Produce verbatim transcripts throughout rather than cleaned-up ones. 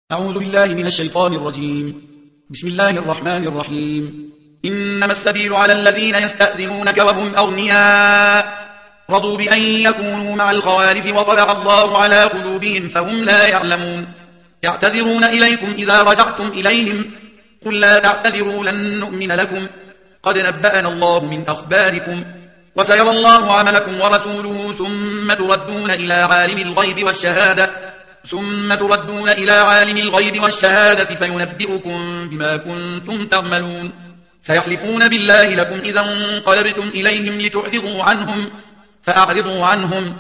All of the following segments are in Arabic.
أعوذ بالله من الشيطان الرجيم. بسم الله الرحمن الرحيم. إنما السبيل على الذين يستأذنونك وهم أغنياء رضوا بأن يكونوا مع الخوالف وطبع الله على قلوبهم فهم لا يعلمون. يعتذرون إليكم إذا رجعتم إليهم قل لا تعتذروا لن نؤمن لكم قد نبأنا الله من أخباركم وسيرى الله عملكم ورسوله ثم تردون إلى عالم الغيب والشهادة ثم تردون إلى عالم الغيب والشهادة فينبئكم بما كنتم تعملون. سيحلفون بالله لكم إذا انقلبتم إليهم لتعرضوا عنهم فأعرضوا عنهم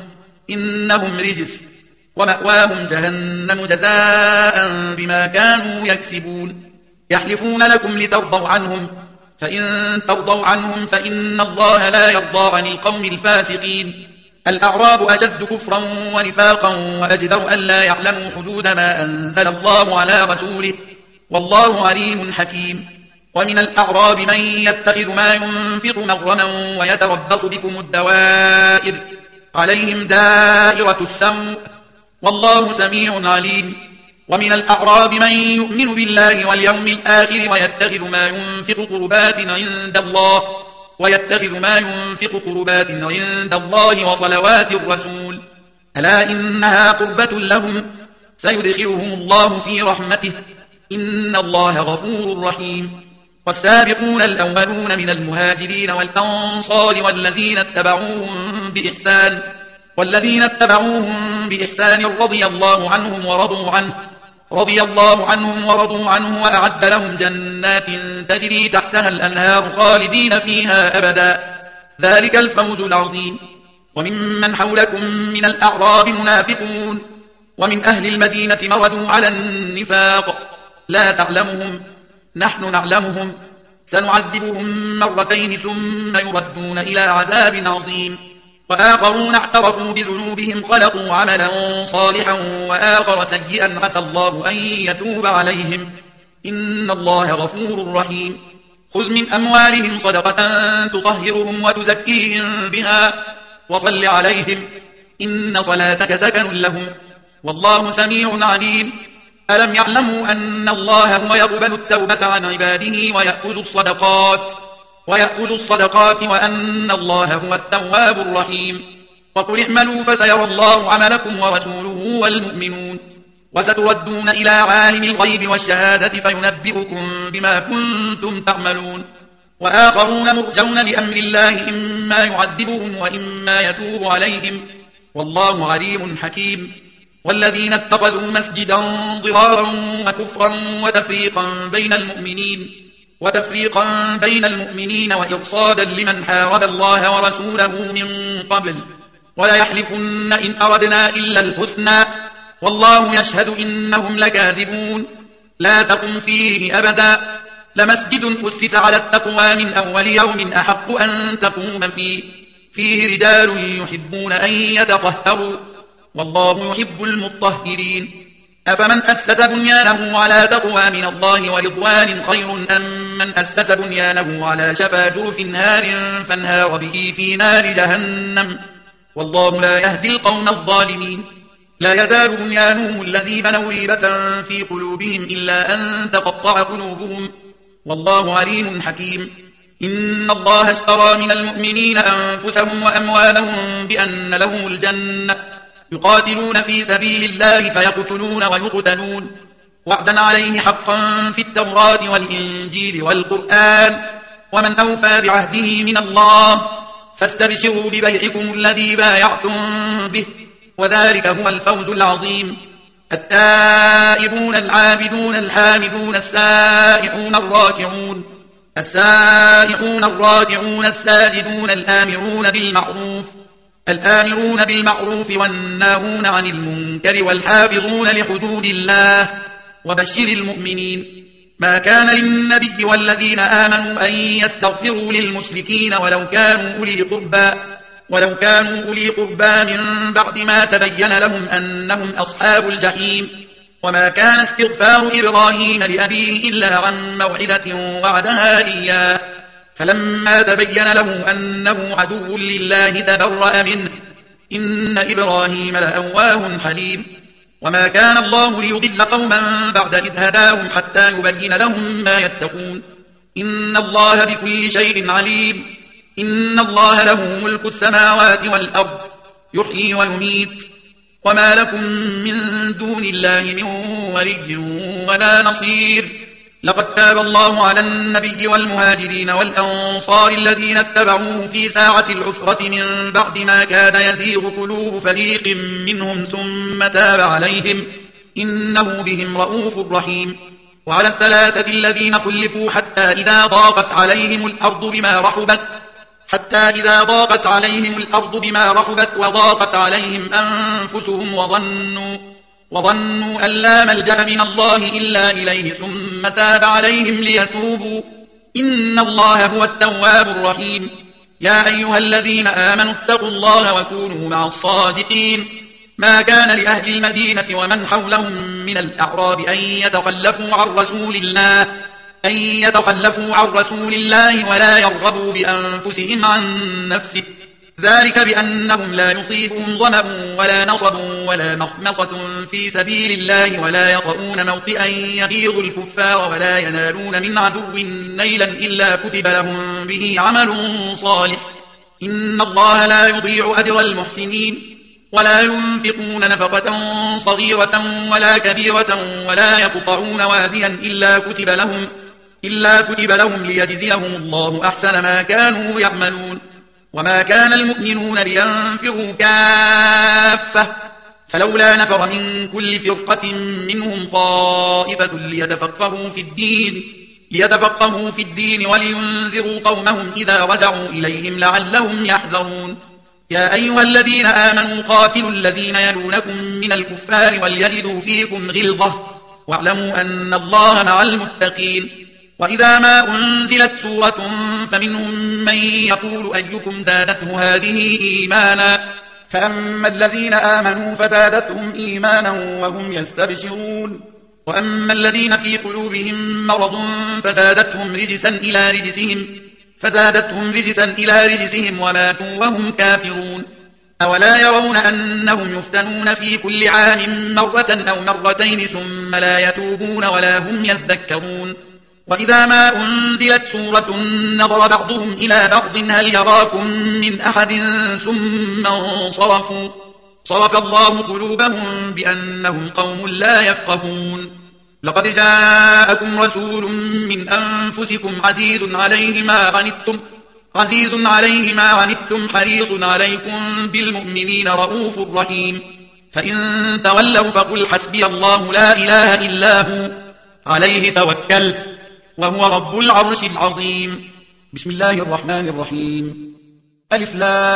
إنهم رجس ومأواهم جهنم جزاء بما كانوا يكسبون. يحلفون لكم لترضوا عنهم فإن ترضوا عنهم فإن الله لا يرضى عن القوم الفاسقين. الأعراب أشد كفرا ونفاقا وأجدر أن لا يعلموا حدود ما أنزل الله على رسوله والله عليم حكيم. ومن الأعراب من يتخذ ما ينفق مغرما ويتربص بكم الدوائر عليهم دائرة السوء والله سميع عليم. ومن الأعراب من يؤمن بالله واليوم الآخر ويتخذ ما ينفق قربات عند الله ويتخذ ما ينفق قربات عند الله وصلوات الرسول ألا إنها قربة لهم سيدخلهم الله في رحمته إن الله غفور رحيم. والسابقون الأولون من المهاجرين والأنصار والذين اتبعوهم بإحسان والذين اتبعوهم بإحسان رضي الله عنهم ورضوا عنه رضي الله عنهم ورضوا عنه وأعد لهم جنات تجري تحتها الأنهار خالدين فيها أبدا ذلك الفوز العظيم. وممن حولكم من الأعراب منافقون ومن أهل المدينة مردوا على النفاق لا تعلمهم نحن نعلمهم سنعذبهم مرتين ثم يردون إلى عذاب عظيم. وآخرون اعترفوا بذنوبهم خلقوا عملا صالحا وآخر سيئا عسى الله أن يتوب عليهم إن الله غفور رحيم. خذ من أموالهم صدقة تطهرهم وتزكيهم بها وصل عليهم إن صلاتك سكن لهم والله سميع عليم. ألم يعلموا أن الله هو يقبل التوبة عن عباده ويأخذ الصدقات ويأخذ الصدقات وأن الله هو التواب الرحيم. وقل اعملوا فسيرى الله عملكم ورسوله والمؤمنون وستردون إلى عالم الغيب والشهادة فينبئكم بما كنتم تعملون. وآخرون مرجون لأمر الله إما يعذبهم وإما يتوب عليهم والله عليم حكيم. والذين اتخذوا مسجدا ضرارا وكفرا وتفريقا بين المؤمنين وتفريقا بين المؤمنين وإرصادا لمن حارب الله ورسوله من قبل وليحلفن إن أردنا إلا الحسنى والله يشهد إنهم لكاذبون. لا تقم فيه أبدا لمسجد أسس على التقوى من أول يوم أحق أن تقوم فيه فيه رجال يحبون أن يتطهروا والله يحب المطهرين. أفمن أسس بنيانه على تقوى من الله ورضوان خير أم من أسس بنيانه على شفا جرف نهار فانهار به في نار جهنم والله لا يهدي القوم الظالمين. لا يزال بنيانهم الذي بنوا ريبة في قلوبهم إلا أن تقطع قلوبهم والله عليم حكيم. إن الله اشترى من المؤمنين أنفسهم وأموالهم بأن لهم الجنة يقاتلون في سبيل الله فيقتلون ويقتلون وعدا عليه حقا في التوراة والإنجيل والقرآن ومن أوفى بعهده من الله فاستبشروا ببيعكم الذي بايعتم به وذلك هو الفوز العظيم. التائبون العابدون الحامدون السائحون الراكعون السائحون الراكعون الساجدون الآمرون بالمعروف الآمرون بالمعروف والناهون عن المنكر والحافظون لحدود الله وبشر المؤمنين. ما كان للنبي والذين آمنوا أن يستغفروا للمشركين ولو كانوا أولي قربى ولو كانوا أولي قربى من بعد ما تبين لهم أنهم أصحاب الجحيم. وما كان استغفار إبراهيم لأبيه إلا عن موعدة وعدها إياه فلما تبين له أنه عدو لله تبرأ منه إن إبراهيم لأواه حليم. وما كان الله ليضل قوما بعد إذ هداهم حتى يبين لهم ما يتقون إن الله بكل شيء عليم إن الله له ملك السماوات والأرض يحيي ويميت وما لكم من دون الله من ولي ولا نصير لقد تاب الله على النبي والمهاجرين والأنصار الذين اتبعوه في ساعة العسرة من بعد ما كاد يزيغ قلوب فريق منهم ثم تاب عليهم إنه بهم رؤوف رحيم وعلى الثلاثة الذين خلفوا حتى إذا ضاقت عليهم الأرض بما رحبت حتى إذا ضاقت عليهم الأرض بما رحبت وضاقت عليهم أنفسهم وظنوا وظنوا أن لا ملجأ من الله إلا إليه ثم تاب عليهم ليتوبوا إن الله هو التواب الرحيم يا أيها الذين آمنوا اتقوا الله وكونوا مع الصادقين ما كان لأهل المدينة ومن حولهم من الأعراب أن يتخلفوا عن رسول الله أن يتخلفوا عن رسول الله ولا يرغبوا بأنفسهم عن نفسه ذلك بأنهم لا يصيبهم ظمأ ولا نصب ولا مخمصة في سبيل الله ولا يطؤون موطئا يغيظ الكفار ولا ينالون من عدو نيلا إلا كتب لهم به عمل صالح إن الله لا يضيع أجر المحسنين ولا ينفقون نفقة صغيرة ولا كبيرة ولا يقطعون واديا إلا كتب لهم إلا كتب لهم ليجزيهم الله أحسن ما كانوا يعملون وما كان المؤمنون لينفروا كافة فلولا نفر من كل فرقة منهم طائفة ليتفقهوا في الدين ليتفقهوا في الدين ولينذروا قومهم إذا رجعوا إليهم لعلهم يحذرون يا أيها الذين آمنوا قاتلوا الذين يلونكم من الكفار وليجدوا فيكم غلظة واعلموا أن الله مع المتقين وإذا ما أنزلت سورة فمنهم من يقول أيكم زادته هذه إيمانا فأما الذين آمنوا فزادتهم إيمانا وهم يستبشرون وأما الذين في قلوبهم مرض فزادتهم رجسا إلى رجسهم فزادتهم رجسا إلى رجسهم وماتوا وهم كافرون أولا يرون أنهم يفتنون في كل عام مرة أو مرتين ثم لا يتوبون ولا هم يذكرون وإذا ما أنزلت سورة نظر بعضهم إلى بعض هل يراكم من أحد ثم انصرفوا صرف الله قلوبهم بأنهم قوم لا يفقهون لقد جاءكم رسول من أنفسكم عزيز عليه ما عنتم عزيز عليه ما عنتم حريص عليكم بالمؤمنين رؤوف رحيم فإن تولوا فقل حسبي الله لا إله إلا هو عليه توكلت وهو رب العرش العظيم بسم الله الرحمن الرحيم ألف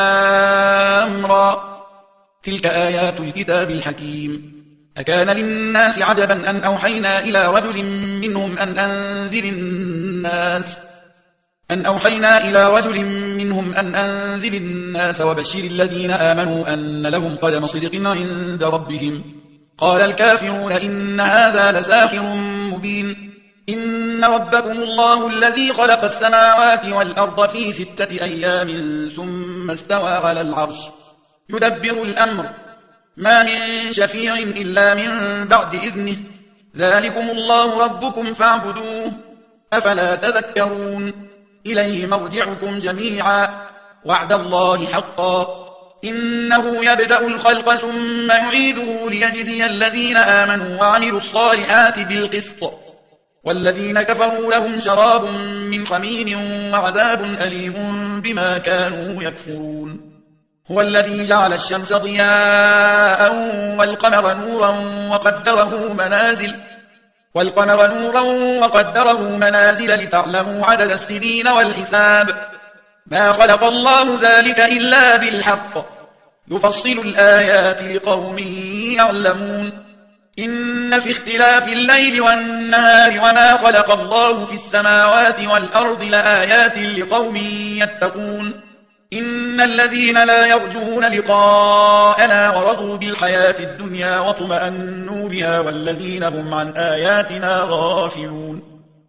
لام را تلك آيات الكتاب الحكيم أكان للناس عجبا أن أوحينا إلى رجل منهم أن أنذر الناس أن أوحينا إلى رجل منهم أن أنذر الناس وبشر الذين آمنوا أن لهم قدم صدق عند ربهم قال الكافرون إن هذا لساحر مبين إن ربكم الله الذي خلق السماوات والأرض في ستة أيام ثم استوى على العرش يدبر الأمر ما من شفيع إلا من بعد إذنه ذلكم الله ربكم فاعبدوه أفلا تذكرون إليه مرجعكم جميعا وعد الله حقا إنه يبدأ الخلق ثم يعيده ليجزي الذين آمنوا وعملوا الصالحات بالقسط والذين كفروا لهم شراب من حميم وعذاب أليم بما كانوا يكفرون هو الذي جعل الشمس ضياء والقمر نورا وقدره منازل والقمر نورا وقدره منازل لتعلموا عدد السنين والحساب ما خلق الله ذلك إلا بالحق يفصل الآيات لقوم يعلمون إن في اختلاف الليل والنهار وما خلق الله في السماوات والأرض لآيات لقوم يتقون إن الذين لا يرجون لقاءنا ورضوا بالحياة الدنيا واطمأنوا بها والذين هم عن آياتنا غافلون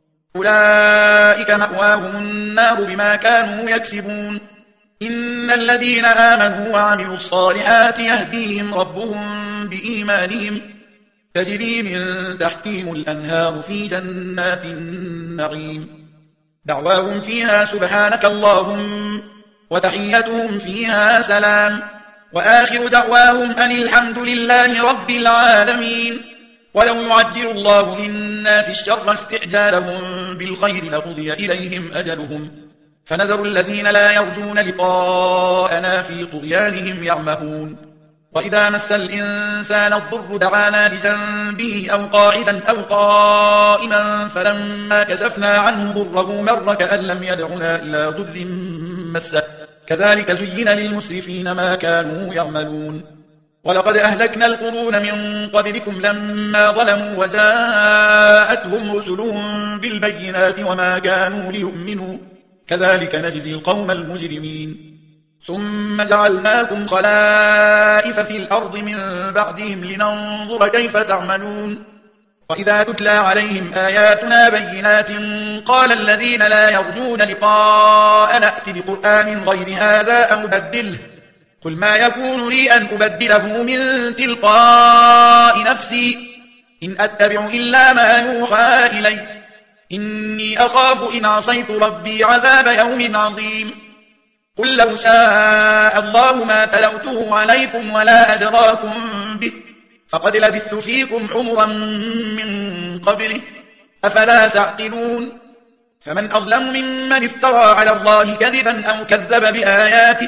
أولئك مأواهم النار بما كانوا يكسبون إن الذين آمنوا وعملوا الصالحات يهديهم ربهم بإيمانهم تجري من تحتهم الأنهار في جنات النعيم دعواهم فيها سبحانك اللهم وتحيتهم فيها سلام وآخر دعواهم أن الحمد لله رب العالمين. ولو يعجل الله للناس الشر استعجالهم بالخير لقضي إليهم أجلهم فنذر الذين لا يرجون لقاءنا في طغيانهم يعمهون. وإذا مس الإنسان الضر دعانا لجنبه أو قاعدا أو قائما فلما كشفنا عنه ضره مر كأن لم يدعنا إلى ضر مسه كذلك زين للمسرفين ما كانوا يعملون. ولقد أهلكنا القرون من قبلكم لما ظلموا وجاءتهم رسلهم بالبينات وما كانوا ليؤمنوا كذلك نجزي القوم المجرمين. ثم جعلناكم خلائف في الأرض من بعدهم لننظر كيف تعملون. وإذا تتلى عليهم آياتنا بينات قال الذين لا يرجون لقاء نأت بقرآن غير هذا أو بدله قل ما يكون لي أن أبدله من تلقاء نفسي إن أتبع إلا ما يوحى إلي إني أخاف إن عصيت ربي عذاب يوم عظيم. قل لو شاء الله ما تلوته عليكم ولا أدراكم به فقد لبثت فيكم عمرا من قبله أفلا تعقلون. فمن أظلم ممن افترى على الله كذبا أو كذب بآياته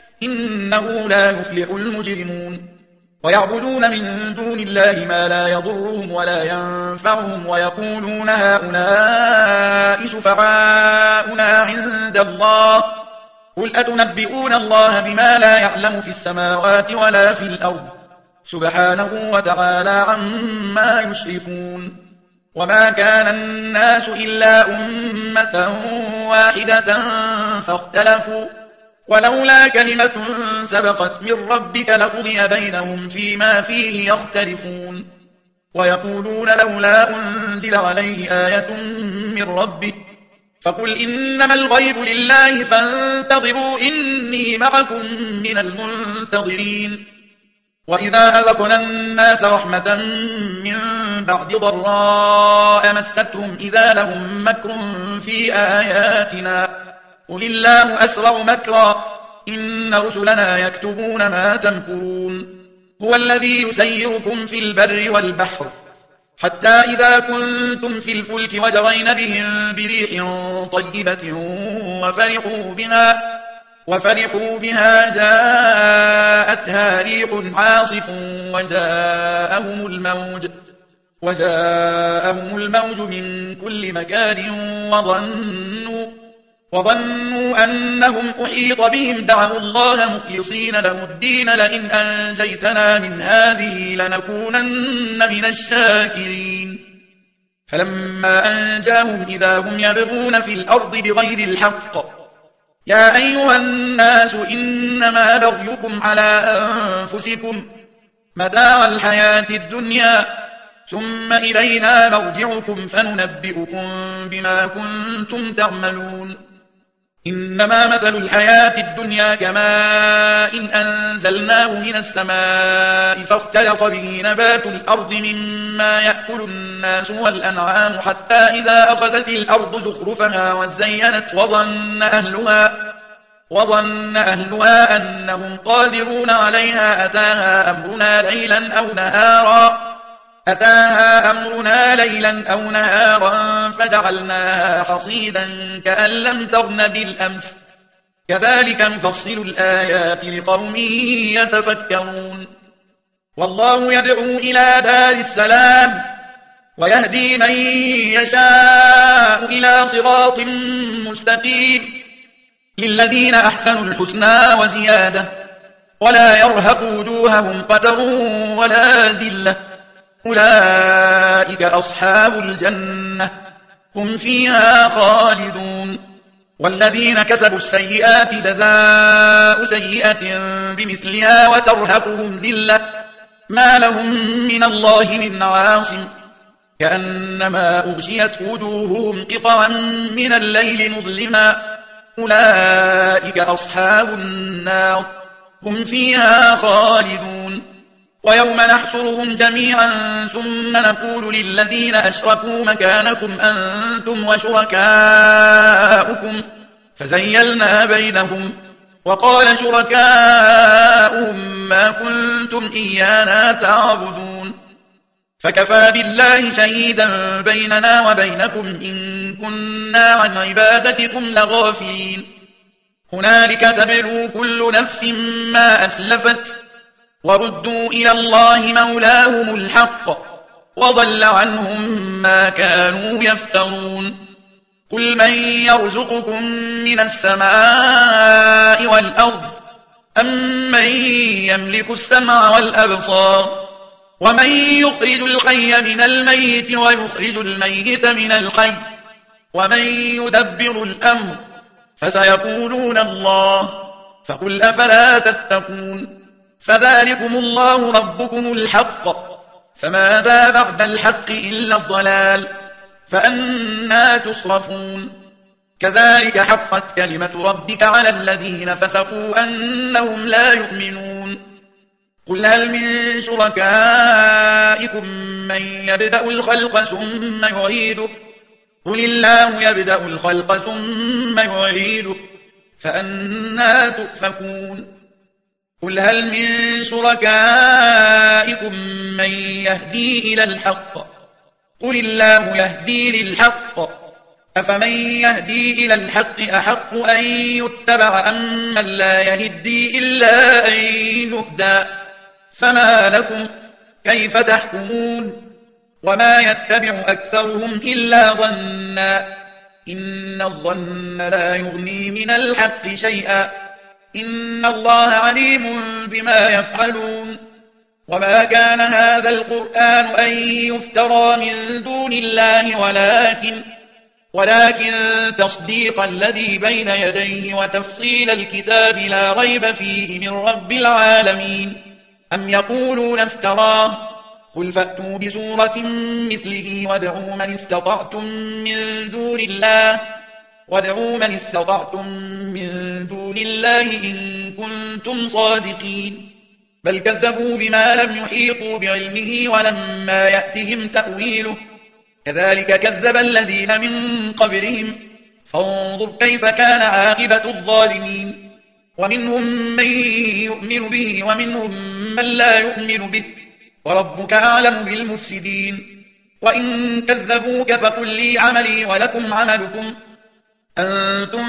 إنه لا يفلح المجرمون. ويعبدون من دون الله ما لا يضرهم ولا ينفعهم ويقولون هؤلاء شفعاؤنا عند الله قل أتنبئون الله بما لا يعلم في السماوات ولا في الأرض سبحانه وتعالى عما يشركون. وما كان الناس إلا أمة واحدة فاختلفوا ولولا كلمة سبقت من ربك لقضي بينهم فيما فيه يختلفون. ويقولون لولا أنزل عليه آية من ربه فقل إنما الغيب لله فانتظروا إني معكم من المنتظرين. وإذا أذقنا الناس رحمة من بعد ضراء مستهم إذا لهم مكر في آياتنا قل الله أسرع مكرا إن رسلنا يكتبون ما تمكرون. هو الذي يسيركم في البر والبحر حتى إذا كنتم في الفلك وجرين بهم بريح طيبة وفرحوا بها وفرحوا بها جاءتها ريح عاصف وجاءهم الموج وجاءهم الموج من كل مكان وظنوا وظنوا أنهم أحيط بهم دعوا الله مخلصين له الدين لئن أنجيتنا من هذه لنكونن من الشاكرين. فلما أنجاهم إذا هم يبغون في الأرض بغير الحق يا أيها الناس إنما بغيكم على أنفسكم متاع الحياة الدنيا ثم إلينا مرجعكم فننبئكم بما كنتم تعملون. إنما مثل الحياة الدنيا كماء إن أنزلناه من السماء فاختلط به نبات الأرض مما يأكل الناس والأنعام حتى إذا أخذت الأرض زخرفها وزينت وظن أهلها, وظن أهلها أنهم قادرون عليها أتاها أمرنا ليلا أو نهارا أتاها أمرنا ليلا أو نهارا فجعلناها حصيدا كأن لم تغن بالأمس كذلك نفصل الآيات لقوم يتفكرون. والله يدعو إلى دار السلام ويهدي من يشاء إلى صراط مستقيم للذين أحسنوا الحسنى وزيادة ولا يرهق وجوههم قتر ولا ذلة أولئك أصحاب الجنة هم فيها خالدون. والذين كسبوا السيئات جزاء سيئة بمثلها وترهقهم ذلة ما لهم من الله من عاصم كأنما أغشيت وجوههم قطعا من الليل مظلما أولئك أصحاب النار هم فيها خالدون. ويوم نحشرهم جميعا ثم نقول للذين أشركوا مكانكم أنتم وشركاؤكم فزيلنا بينهم وقال شركاؤهم ما كنتم إيانا تعبدون فكفى بالله شهيدا بيننا وبينكم إن كنا عن عبادتكم لغافلين هنالك تبلو كل نفس ما أسلفت وردوا إلى الله مولاهم الحق وضل عنهم ما كانوا يفترون قل من يرزقكم من السماء والأرض أم من يملك السمع والأبصار ومن يخرج الحي من الميت ويخرج الميت من الحي ومن يدبر الأمر فسيقولون الله فقل أفلا تتقون فذلكم الله ربكم الحق فماذا بعد الحق إلا الضلال فأنا تصرفون كذلك حقت كلمة ربك على الذين فسقوا أنهم لا يؤمنون قل هل من شركائكم من يبدأ الخلق ثم يعيده قل الله يبدأ الخلق ثم يعيده فأنا تؤفكون قل هل من شركائكم من يهدي إلى الحق قل الله يهدي للحق أفمن يهدي إلى الحق أحق أن يتبع أم من لا يهدي إلا أن يهدى فما لكم كيف تحكمون وما يتبع أكثرهم إلا ظنا إن الظن لا يغني من الحق شيئا إن الله عليم بما يفعلون وما كان هذا القرآن أن يفترى من دون الله ولكن ولكن تصديق الذي بين يديه وتفصيل الكتاب لا ريب فيه من رب العالمين أم يقولون افتراه قل فأتوا بسورة مثله وادعوا من استطعتم من دون الله وادعوا من استطعتم من دون الله إن كنتم صادقين بل كذبوا بما لم يحيطوا بعلمه ولما يأتهم تأويله كذلك كذب الذين من قبلهم فانظر كيف كان عاقبة الظالمين ومنهم من يؤمن به ومنهم من لا يؤمن به وربك أعلم بالمفسدين وإن كذبوك فقل لي عملي ولكم عملكم أنتم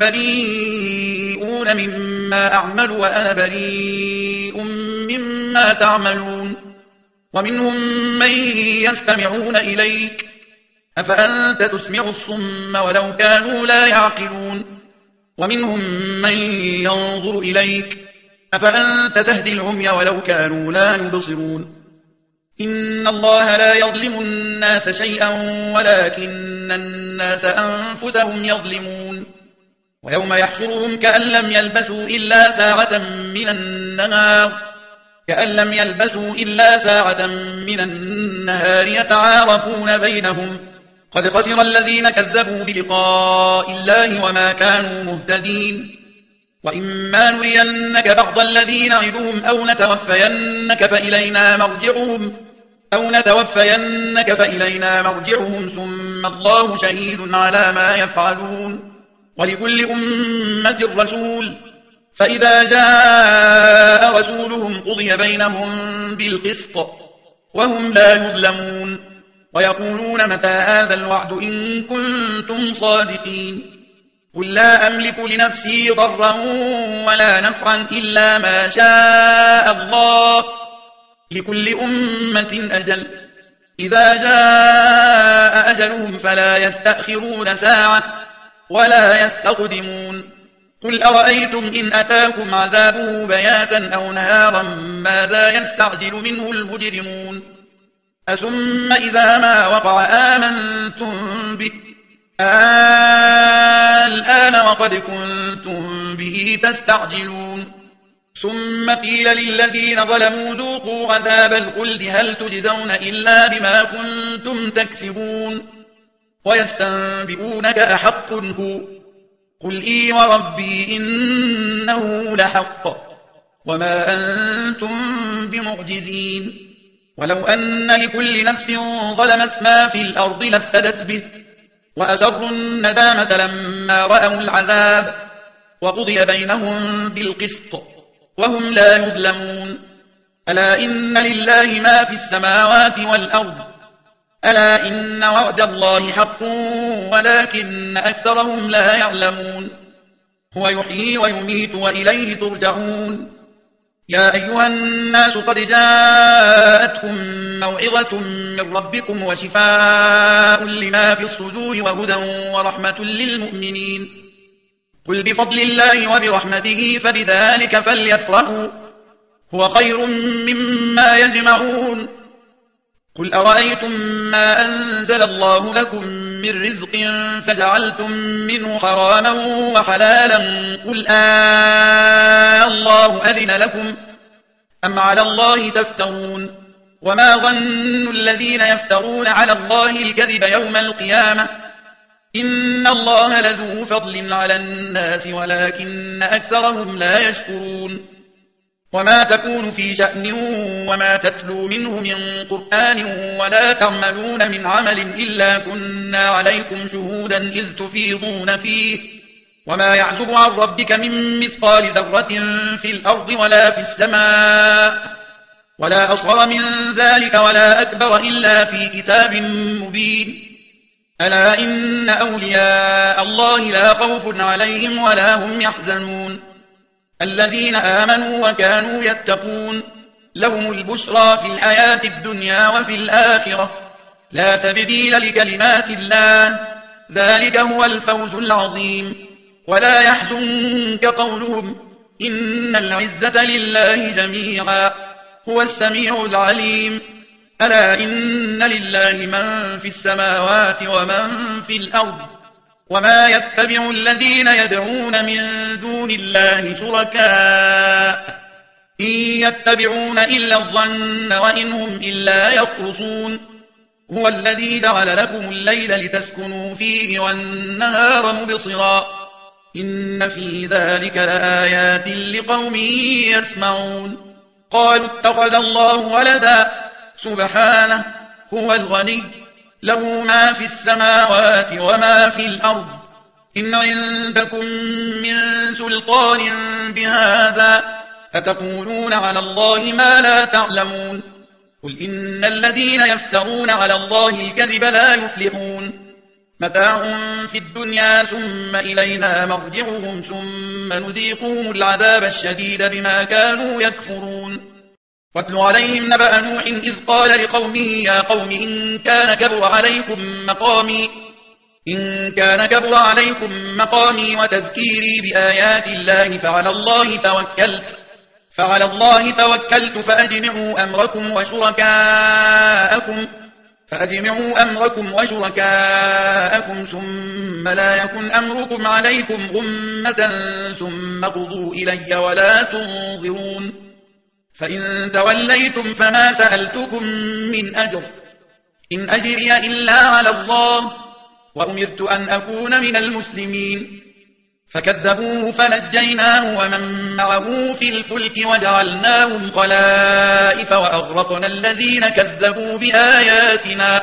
بريئون مما أعمل وأنا بريء مما تعملون ومنهم من يستمعون إليك أفأنت تسمع الصم ولو كانوا لا يعقلون ومنهم من ينظر إليك أفأنت تهدي العمي ولو كانوا لا يبصرون إن الله لا يظلم الناس شيئا ولكن الناس أنفسهم يظلمون ويوم يحشرهم كأن لم يلبثوا إلا ساعة من النهار كأن لم يلبثوا إلا ساعة من النهار يتعارفون بينهم قد خسر الذين كذبوا بلقاء الله وما كانوا مهتدين وإما نرينك بعض الذين نعدهم أو نتوفينك فإلينا مرجعهم أو نتوفينك فإلينا مرجعهم ثم الله شهيد على ما يفعلون ولكل أمة رسول فإذا جاء رسولهم قضي بينهم بالقسط وهم لا يظلمون ويقولون متى هذا الوعد إن كنتم صادقين قل لا أملك لنفسي ضرا ولا نفعا إلا ما شاء الله لكل أمة أجل إذا جاء أجلهم فلا يستأخرون ساعة ولا يستقدمون قل أرأيتم إن أتاكم عذابه بياتا أو نهارا ماذا يستعجل منه المجرمون أثم إذا ما وقع آمنتم به الآن وقد كنتم به تستعجلون ثم قيل للذين ظلموا ذوقوا عذاب الخلد هل تجزون إلا بما كنتم تكسبون ويستنبئونك أحق هو قل إي وربي إنه لحق وما أنتم بمعجزين. ولو أن لكل نفس ظلمت ما في الأرض لافتدت به وأسروا الندامة لما رأوا العذاب وقضي بينهم بالقسط وهم لا يظلمون. ألا إن لله ما في السماوات والأرض ألا إن وعد الله حق ولكن أكثرهم لا يعلمون. هو يحيي ويميت وإليه ترجعون. يا أيها الناس قد جاءتكم موعظة من ربكم وشفاء لما في الصدور وهدى ورحمة للمؤمنين. قل بفضل الله وبرحمته فبذلك فليفرحوا هو خير مما يجمعون. قل أرأيتم ما أنزل الله لكم من رزق فجعلتم منه حراما وحلالا قل آه الله أذن لكم أم على الله تفترون. وما ظن الذين يفترون على الله الكذب يوم القيامة إن الله لذو فضل على الناس ولكن أكثرهم لا يشكرون. وما تكون في شأن وما تتلو منه من قرآن ولا تعملون من عمل إلا كنا عليكم شهودا إذ تفيضون فيه وما يعزب عن ربك من مثقال ذرة في الأرض ولا في السماء ولا أصغر من ذلك ولا أكبر إلا في كتاب مبين. ألا إن أولياء الله لا خوف عليهم ولا هم يحزنون. الذين آمنوا وكانوا يتقون لهم البشرى في الحياة الدنيا وفي الآخرة لا تبديل لكلمات الله ذلك هو الفوز العظيم. ولا يحزنك قولهم إن العزة لله جميعا هو السميع العليم. ألا إن لله من في السماوات ومن في الأرض وما يتبع الذين يدعون من دون الله شركاء إن يتبعون إلا الظن وإن هم إلا يخرصون. هو الذي جعل لكم الليل لتسكنوا فيه والنهار مبصرا إن في ذلك لآيات لقوم يسمعون. قالوا اتخذ الله ولدا سبحانه هو الغني له ما في السماوات وما في الأرض إن عندكم من سلطان بهذا أتقولون على الله ما لا تعلمون. قل إن الذين يفترون على الله الكذب لا يفلحون. متاع في الدنيا ثم إلينا مرجعهم ثم نذيقهم العذاب الشديد بما كانوا يكفرون. واتل عليهم نبأ نوح إذ قال لقومه يا قوم إن كان كبر عليكم مقامي إن كان كبر عليكم مقامي وتذكيري بآيات الله فعلى الله توكلت فعلى الله توكلت فأجمعوا أمركم وشركاءكم فأجمعوا أمركم وشركاءكم ثم لا يكن أمركم عليكم غمة ثم قضوا إلي ولا تنظرون. فإن توليتم فما سألتكم من أجر إن أجري إلا على الله وأمرت أن أكون من المسلمين. فكذبوه فنجيناه ومن معه في الفلك وجعلناهم خلائف وأغرقنا الذين كذبوا بآياتنا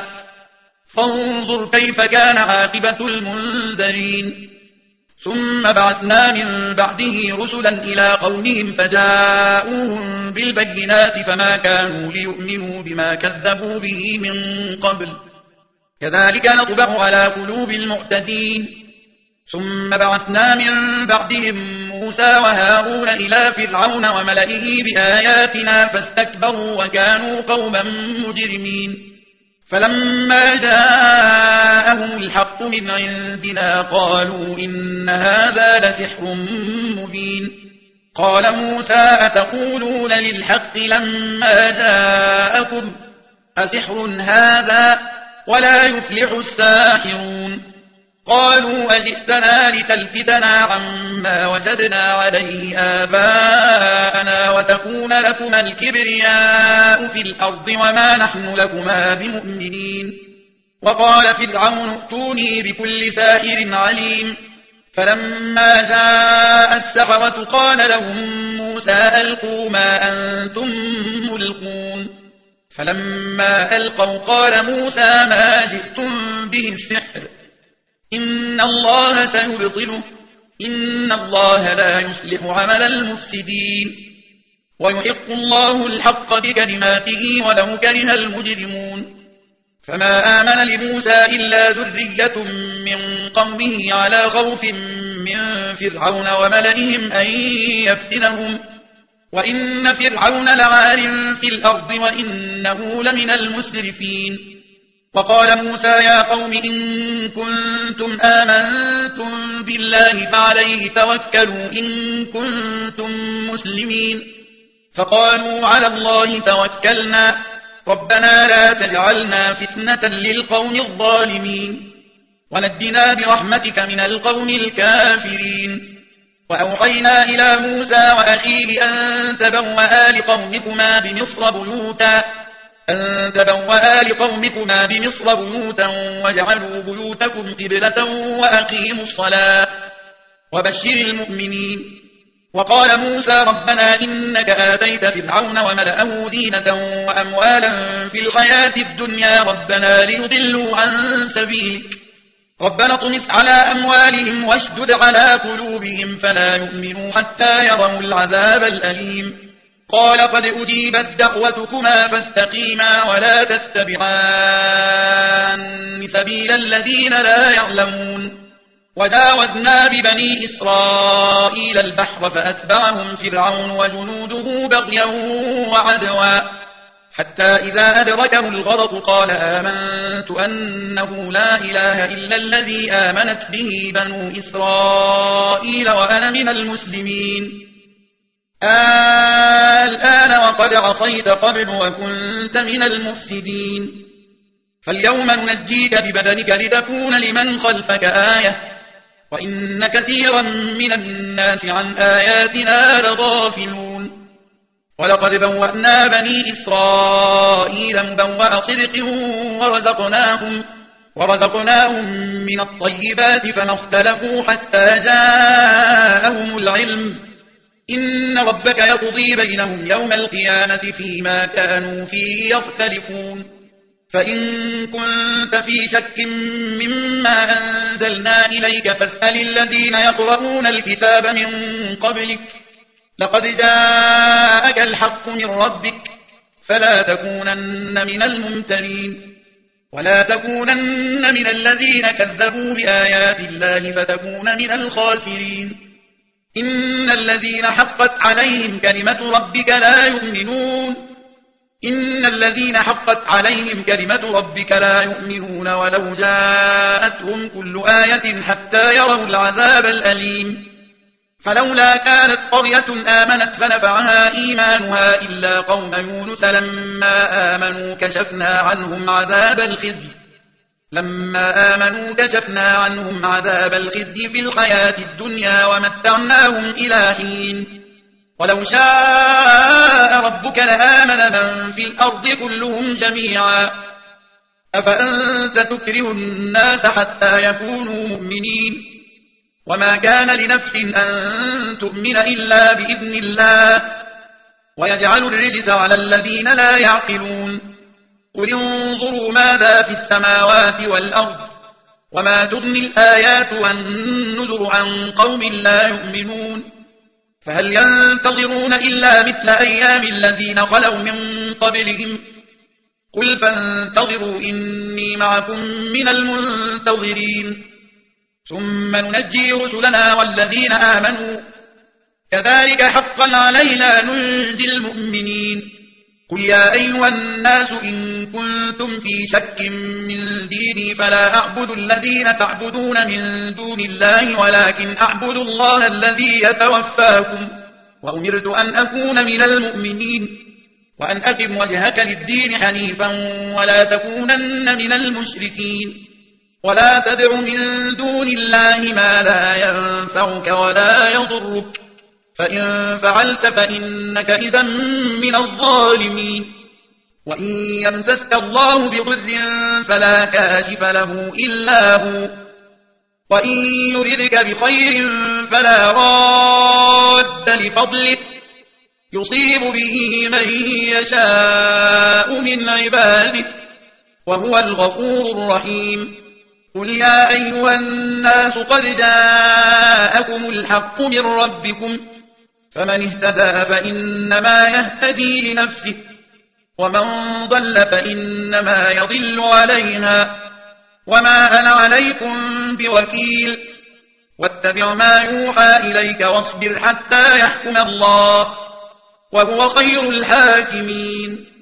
فانظر كيف كان عاقبة المنذرين. ثم بعثنا من بعده رسلا إلى قومهم فجاءوهم بالبينات فما كانوا ليؤمنوا بما كذبوا به من قبل كذلك نطبع على قلوب المعتدين. ثم بعثنا من بعدهم موسى وهارون إلى فرعون وملئه بآياتنا فاستكبروا وكانوا قوما مجرمين. فلما جاءهم الحق من عندنا قالوا إن هذا لسحر مبين. قال موسى أتقولون للحق لما جاءكم أسحر هذا ولا يفلح الساحرون. قالوا أجئتنا لتلفتنا عما وجدنا عليه آباءنا وتكون لكما الكبرياء في الأرض وما نحن لكما بمؤمنين. وقال فرعون ائتوني بكل ساحر عليم. فلما جاء السحرة قال لهم موسى موسى ألقوا ما أنتم ملقون فلما ألقوا قال موسى ما جئتم به السحر إن الله سيبطله إن الله لا يصلح عمل المفسدين ويحق الله الحق بكلماته ولو كره المجرمون فما آمن لموسى إلا ذرية من قومه على خوف من فرعون وملئهم أن يفتنهم وإن فرعون لعال في الأرض وإنه لمن المسرفين وقال موسى يا قوم إن كنتم آمنتم بالله فعليه توكلوا إن كنتم مسلمين فقالوا على الله توكلنا ربنا لا تجعلنا فتنة للقوم الظالمين ونجنا برحمتك من القوم الكافرين وأوحينا إلى موسى وأخيه أن تبوأ لقومكما بمصر بيوتا أن تبوأ لقومكما بمصر بيوتا واجعلوا بيوتكم قبلة وأقيموا الصلاة وبشر المؤمنين وقال موسى ربنا إنك آتيت فرعون وملأه زينة وأموالا في الحياة الدنيا ربنا ليضلوا عن سبيلك ربنا اطمس على أموالهم واشدد على قلوبهم فلا يؤمنوا حتى يروا العذاب الأليم قال قد أجيبت دعوتكما فاستقيما ولا تتبعان سبيل الذين لا يعلمون وجاوزنا ببني إسرائيل البحر فأتبعهم فرعون وجنوده بغيا وعدوا حتى إذا أدركه الغرق قال آمنت أنه لا إله إلا الذي آمنت به بنو إسرائيل وأنا من المسلمين الآن وقد عصيت قبل وكنت من المفسدين فاليوم ننجيك ببدنك لتكون لمن خلفك آية وإن كثيرا من الناس عن آياتنا لغافلون ولقد بوأنا بني إسرائيل مبوأ صدق ورزقناهم, ورزقناهم من الطيبات فما اختلفوا حتى جاءهم العلم إن ربك يقضي بينهم يوم القيامة فيما كانوا فيه يختلفون فإن كنت في شك مما أنزلنا إليك فاسأل الذين يقرؤون الكتاب من قبلك لقد جاءك الحق من ربك فلا تكونن من الممترين ولا تكونن من الذين كذبوا بآيات الله فتكون من الخاسرين إن الذين حقت عليهم كلمة ربك لا يؤمنون إن الذين حقت عليهم كلمة ربك لا يؤمنون ولو جاءتهم كل آية حتى يروا العذاب الأليم فلولا كانت قرية آمنت فنفعها إيمانها إلا قوم يونس لما آمنوا كشفنا عنهم عذاب الخزي لما آمنوا كشفنا عنهم عذاب الخزي في الحياة الدنيا ومتعناهم إلى حين ولو شاء ربك لآمن من في الأرض كلهم جميعا أفأنت تكره الناس حتى يكونوا مؤمنين وما كان لنفس أن تؤمن إلا بإذن الله ويجعل الرجس على الذين لا يعقلون قل انظروا ماذا في السماوات والأرض وما تغني الآيات والنذر عن قوم لا يؤمنون فهل ينتظرون إلا مثل أيام الذين خلوا من قبلهم قل فانتظروا إني معكم من المنتظرين ثم ننجي رسلنا والذين آمنوا كذلك حقا علينا ننجي المؤمنين قل يا أيها الناس إن كنتم في شك من ديني فلا أعبد الذين تعبدون من دون الله ولكن أعبد الله الذي يتوفاكم وأمرت أن أكون من المؤمنين وأن أقم وجهك للدين حنيفا ولا تكونن من المشركين ولا تدع من دون الله ما لا ينفعك ولا يضرك فإن فعلت فإنك إذا من الظالمين وإن يمسسك الله بضر فلا كاشف له إلا هو وإن يردك بخير فلا راد لفضله يصيب به من يشاء من عباده وهو الغفور الرحيم. قل يا أيها الناس قد جاءكم الحق من ربكم فمن اهتدى فإنما يهتدي لنفسه ومن ضل فإنما يضل عليها وما أنا عليكم بوكيل. واتبع ما يوحى إليك واصبر حتى يحكم الله وهو خير الحاكمين.